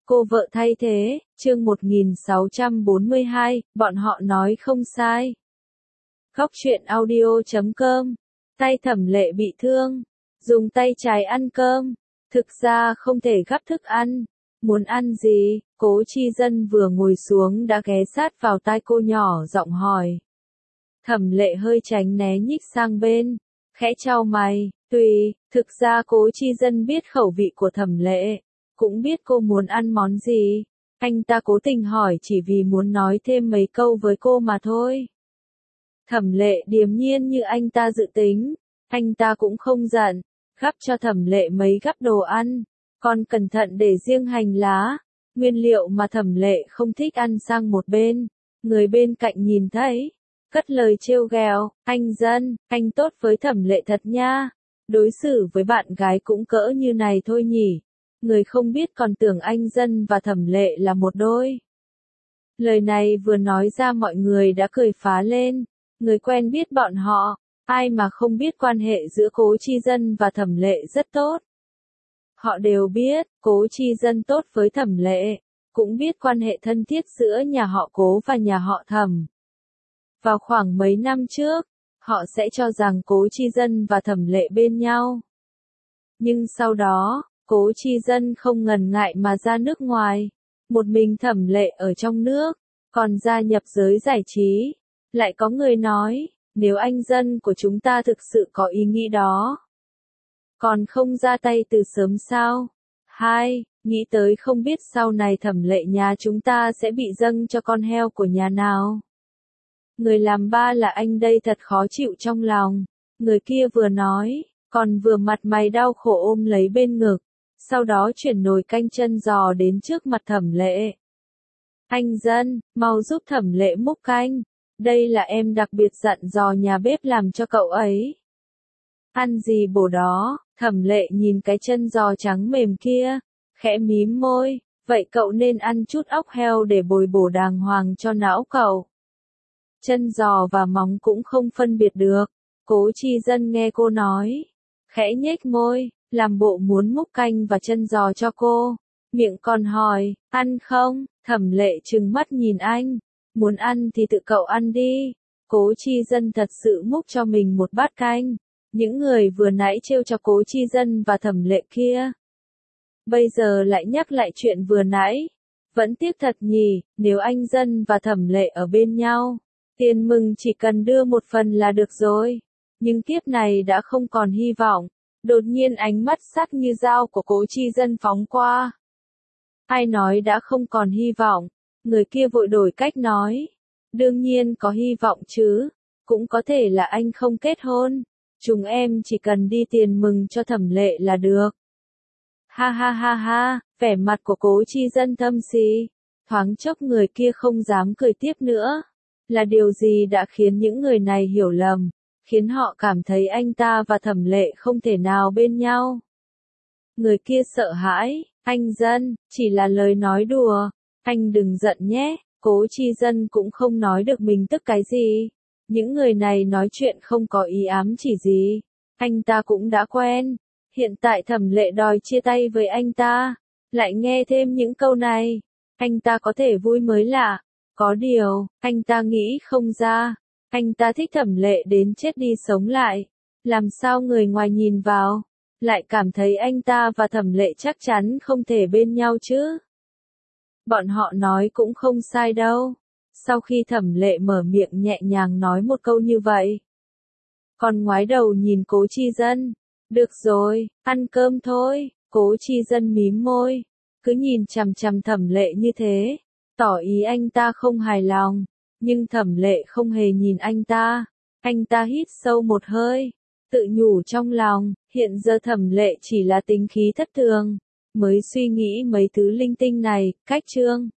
Cô vợ thay thế, chương 1642, bọn họ nói không sai. Góc truyện audio.com. Tay Thẩm Lệ bị thương, dùng tay trái ăn cơm, thực ra không thể gắp thức ăn. Muốn ăn gì? Cố Chi Dân vừa ngồi xuống đã ghé sát vào tai cô nhỏ giọng hỏi. Thẩm Lệ hơi tránh né nhích sang bên, khẽ chau mày, tùy, thực ra Cố Chi Dân biết khẩu vị của Thẩm Lệ, cũng biết cô muốn ăn món gì. Anh ta cố tình hỏi chỉ vì muốn nói thêm mấy câu với cô mà thôi. Thẩm Lệ điềm nhiên như anh ta dự tính, anh ta cũng không giận, gắp cho Thẩm Lệ mấy gắp đồ ăn, còn cẩn thận để riêng hành lá, nguyên liệu mà Thẩm Lệ không thích ăn sang một bên. Người bên cạnh nhìn thấy, cất lời trêu ghẹo, anh Dân, anh tốt với Thẩm Lệ thật nha, đối xử với bạn gái cũng cỡ như này thôi nhỉ. Người không biết còn tưởng anh Dân và Thẩm Lệ là một đôi. Lời này vừa nói ra mọi người đã cười phá lên, người quen biết bọn họ, ai mà không biết quan hệ giữa Cố Chi Dân và Thẩm Lệ rất tốt. Họ đều biết, Cố Chi Dân tốt với Thẩm Lệ, cũng biết quan hệ thân thiết giữa nhà họ Cố và nhà họ Thẩm. Vào khoảng mấy năm trước, họ sẽ cho rằng Cố Chi Dân và Thẩm Lệ bên nhau. Nhưng sau đó, Cố Chi Dân không ngần ngại mà ra nước ngoài, một mình Thẩm Lệ ở trong nước, còn gia nhập giới giải trí. Lại có người nói, nếu anh Dân của chúng ta thực sự có ý nghĩ đó, còn không ra tay từ sớm sao? Hai, nghĩ tới không biết sau này Thẩm Lệ nhà chúng ta sẽ bị dâng cho con heo của nhà nào. Người làm ba là anh đây thật khó chịu trong lòng. Người kia vừa nói, còn vừa mặt mày đau khổ ôm lấy bên ngực, sau đó chuyển nồi canh chân giò đến trước mặt Thẩm Lệ. Anh Dân, mau giúp Thẩm Lệ múc canh, đây là em đặc biệt dặn dò nhà bếp làm cho cậu ấy. Ăn gì bổ đó? Thẩm Lệ nhìn cái chân giò trắng mềm kia, khẽ mím môi, vậy cậu nên ăn chút óc heo để bồi bổ đàng hoàng cho não cậu. Chân giò và móng cũng không phân biệt được. Cố Chi Dân nghe cô nói, khẽ nhếch môi, làm bộ muốn múc canh và chân giò cho cô, miệng còn hỏi, ăn không? Thẩm Lệ trừng mắt nhìn anh, muốn ăn thì tự cậu ăn đi. Cố Chi Dân thật sự múc cho mình một bát canh. Những người vừa nãy trêu cho Cố Chi Dân và Thẩm Lệ kia, bây giờ lại nhắc lại chuyện vừa nãy. Vẫn tiếc thật nhỉ, nếu anh Dân và Thẩm Lệ ở bên nhau, tiền mừng chỉ cần đưa một phần là được rồi. Nhưng kiếp này đã không còn hy vọng. Đột nhiên ánh mắt sắc như dao của Cố Chi Dân phóng qua. Ai nói đã không còn hy vọng? Người kia vội đổi cách nói. Đương nhiên có hy vọng chứ. Cũng có thể là anh không kết hôn. Chúng em chỉ cần đi tiền mừng cho Thẩm Lệ là được. Ha ha ha ha, vẻ mặt của Cố Chi Dân thâm xì. Thoáng chốc người kia không dám cười tiếp nữa. Là điều gì đã khiến những người này hiểu lầm, khiến họ cảm thấy anh ta và Thẩm Lệ không thể nào bên nhau. Người kia sợ hãi, anh Dân, chỉ là lời nói đùa, anh đừng giận nhé. Cố Chi Dân cũng không nói được mình tức cái gì. Những người này nói chuyện không có ý ám chỉ gì. Anh ta cũng đã quen. Hiện tại Thẩm Lệ đòi chia tay với anh ta. Lại nghe thêm những câu này. Anh ta có thể vui mới lạ. Có điều, anh ta nghĩ không ra. Anh ta thích Thẩm Lệ đến chết đi sống lại. Làm sao người ngoài nhìn vào, lại cảm thấy anh ta và Thẩm Lệ chắc chắn không thể bên nhau chứ. Bọn họ nói cũng không sai đâu. Sau khi Thẩm Lệ mở miệng nhẹ nhàng nói một câu như vậy, còn ngoái đầu nhìn Cố Chi Dân. Được rồi, ăn cơm thôi. Cố Chi Dân mím môi, cứ nhìn chằm chằm Thẩm Lệ như thế, tỏ ý anh ta không hài lòng. Nhưng Thẩm Lệ không hề nhìn anh ta. Anh ta hít sâu một hơi, tự nhủ trong lòng, hiện giờ Thẩm Lệ chỉ là tính khí thất thường, mới suy nghĩ mấy thứ linh tinh này. Cách chương